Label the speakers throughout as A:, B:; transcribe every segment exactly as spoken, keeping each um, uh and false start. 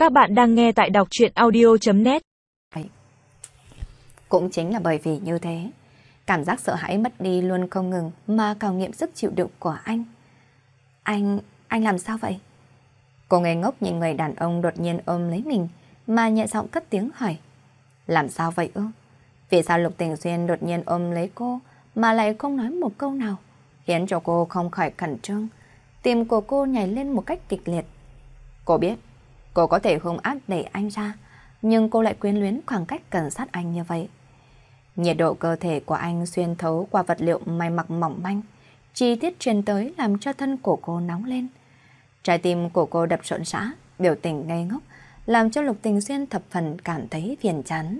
A: Các bạn đang nghe tại đọc truyện audio chấm net.
B: Cũng chính là bởi vì như thế, cảm giác sợ hãi mất đi luôn không ngừng mà khảo nghiệm sức chịu đựng của anh. Anh, anh làm sao vậy? Cô ngây ngốc nhìn người đàn ông đột nhiên ôm lấy mình mà nhẹ giọng cất tiếng hỏi. Làm sao vậy ư? Vì sao Lục Tình Xuyên đột nhiên ôm lấy cô mà lại không nói một câu nào, khiến cho cô không khỏi khẩn trương. Tim của cô nhảy lên một cách kịch liệt. Cô biết, cô có thể hung ác đẩy anh ra, nhưng cô lại quyến luyến khoảng cách gần sát anh như vậy. Nhiệt độ cơ thể của anh xuyên thấu qua vật liệu may mặc mỏng manh, chi tiết truyền tới làm cho thân của cô nóng lên. Trái tim của cô đập rộn rã, biểu tình ngây ngốc, làm cho Lục Tình Xuyên thập phần cảm thấy phiền chán.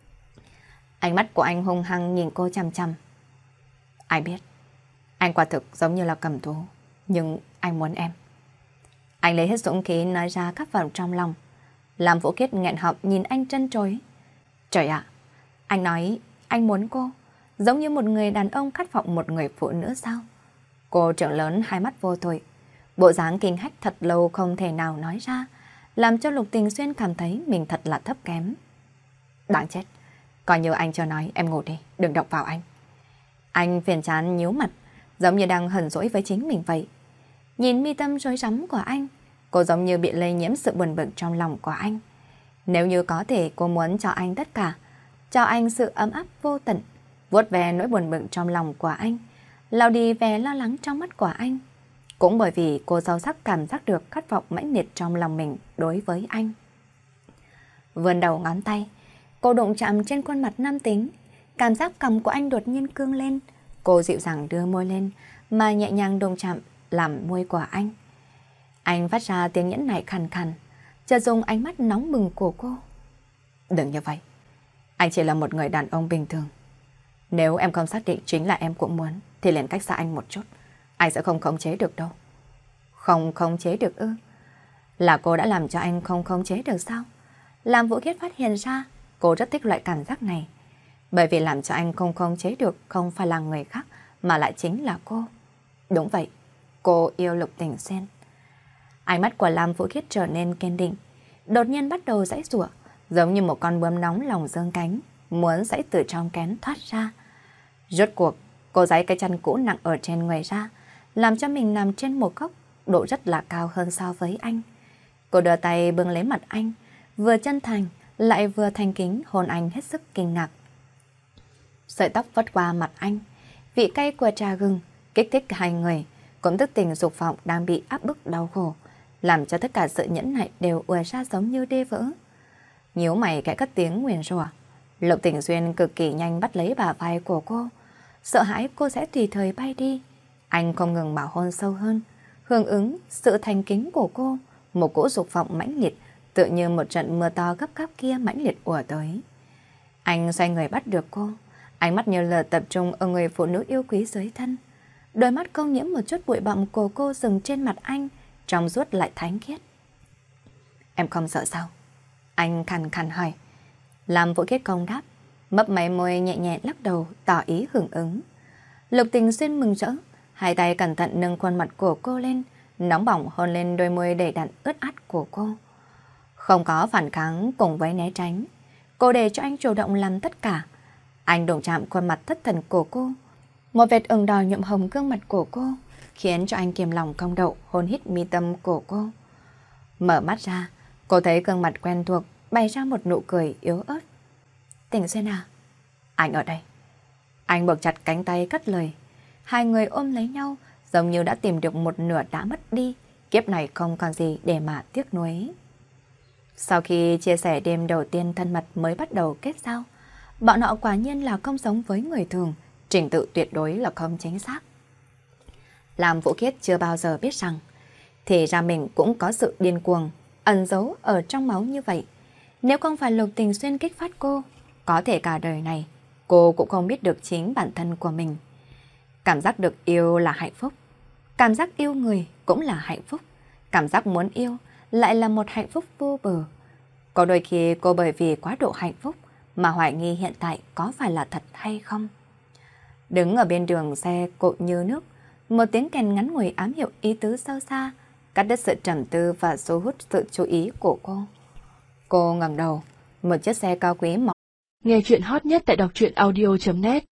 B: Ánh mắt của anh hung hăng nhìn cô chằm chằm. Ai biết, anh quả thực giống như là cầm thú, nhưng anh muốn em. Anh lấy hết dũng khí nói ra khắc vào trong lòng. Làm Vũ Khiết nghẹn họng nhìn anh trân trối. Trời ạ, anh nói anh muốn cô, giống như một người đàn ông khát vọng một người phụ nữ sao? Cô trợn lớn hai mắt vô tội. Bộ dáng kinh hách thật lâu không thể nào nói ra, làm cho Lục Tình Xuyên cảm thấy mình thật là thấp kém. Đáng chết, coi như anh cho nói em ngủ đi, đừng động vào anh. Anh phiền chán nhíu mặt, giống như đang hờn dỗi với chính mình vậy. Nhìn mi tâm rối rắm của anh, cô giống như bị lây nhiễm sự buồn bực trong lòng của anh. Nếu như có thể, cô muốn cho anh tất cả, cho anh sự ấm áp vô tận, vuốt về nỗi buồn bực trong lòng của anh, lau đi vẻ lo lắng trong mắt của anh. Cũng bởi vì cô sâu sắc cảm giác được khát vọng mãnh liệt trong lòng mình đối với anh. Vươn đầu ngón tay, cô đụng chạm trên khuôn mặt nam tính, cảm giác cằm của anh đột nhiên cương lên. Cô dịu dàng đưa môi lên mà nhẹ nhàng đụng chạm làm môi của anh. Anh phát ra tiếng nhẫn nại khàn khàn, chợt dùng ánh mắt nóng bừng của cô. Đừng như vậy, anh chỉ là một người đàn ông bình thường. Nếu em không xác định chính là em cũng muốn, thì liền cách xa anh một chút. Anh sẽ không khống chế được đâu. Không khống chế được ư? Là cô đã làm cho anh không khống chế được sao? Làm Vũ Khiết phát hiện ra cô rất thích loại cảm giác này. Bởi vì làm cho anh không khống chế được không phải là người khác, mà lại chính là cô. Đúng vậy, cô yêu Lục Tình Xuyên. Ánh mắt của Lam Vũ Khiết trở nên kiên định, đột nhiên bắt đầu giãy giụa, giống như một con bướm nóng lòng giương cánh, muốn giãy từ trong kén thoát ra. Rốt cuộc, cô giãy cái chân cũ nặng ở trên người ra, làm cho mình nằm trên một góc, độ rất là cao hơn so với anh. Cô đưa tay bưng lấy mặt anh, vừa chân thành, lại vừa thành kính hôn anh hết sức kinh ngạc. Sợi tóc vắt qua mặt anh, vị cay của trà gừng kích thích hai người, cũng thức tỉnh dục vọng đang bị áp bức đau khổ, làm cho tất cả sự nhẫn nại đều ùa ra giống như đê vỡ. Nhíu mày kẽ cất tiếng nguyền rủa. Lục Tình Xuyên cực kỳ nhanh bắt lấy bả vai của cô, sợ hãi cô sẽ tùy thời bay đi. Anh không ngừng mà hôn sâu hơn, hưởng ứng sự thành kính của cô, một cỗ dục vọng mãnh liệt, tựa như một trận mưa to gấp gáp kia mãnh liệt ùa tới. Anh xoay người bắt được cô, ánh mắt như là tập trung ở người phụ nữ yêu quý dưới thân. Đôi mắt không nhiễm một chút bụi bặm của cô dừng trên mặt anh, trong suốt lại thánh khiết. Em không sợ sao? Anh khàn khàn hỏi. Làm Vũ Khiết không đáp, mấp máy môi nhẹ nhẹ lắc đầu tỏ ý hưởng ứng. Lục Tình Xuyên mừng rỡ, hai tay cẩn thận nâng khuôn mặt của cô lên, nóng bỏng hôn lên đôi môi đầy đặn ướt át của cô. Không có phản kháng cùng với né tránh, cô để cho anh chủ động làm tất cả. Anh đụng chạm khuôn mặt thất thần của cô, một vệt ửng đỏ nhuộm hồng gương mặt của cô, khiến cho anh kiềm lòng không đậu hôn hít mi tâm của cô. Mở mắt ra, cô thấy gương mặt quen thuộc bày ra một nụ cười yếu ớt. Tình Xuyên à? Anh ở đây. Anh buộc chặt cánh tay cất lời. Hai người ôm lấy nhau, giống như đã tìm được một nửa đã mất đi, kiếp này không còn gì để mà tiếc nuối. Sau khi chia sẻ đêm đầu tiên thân mật mới bắt đầu kết giao, bọn họ quả nhiên là không giống với người thường, trình tự tuyệt đối là không chính xác. Làm Vũ Khiết chưa bao giờ biết rằng, thì ra mình cũng có sự điên cuồng, ẩn giấu ở trong máu như vậy. Nếu không phải Lục Tình Xuyên kích phát cô, có thể cả đời này, cô cũng không biết được chính bản thân của mình. Cảm giác được yêu là hạnh phúc, cảm giác yêu người cũng là hạnh phúc, cảm giác muốn yêu lại là một hạnh phúc vô bờ. Có đôi khi cô bởi vì quá độ hạnh phúc mà hoài nghi hiện tại có phải là thật hay không. Đứng ở bên đường xe cộ như nước, một tiếng kèn ngắn ngủi ám hiệu ý tứ sâu xa, cắt đứt sự trầm tư và thu hút sự chú ý của cô. Cô ngẩng đầu, một chiếc xe cao quý màu.
A: Nghe chuyện hot nhất tại đọc truyện audio chấm net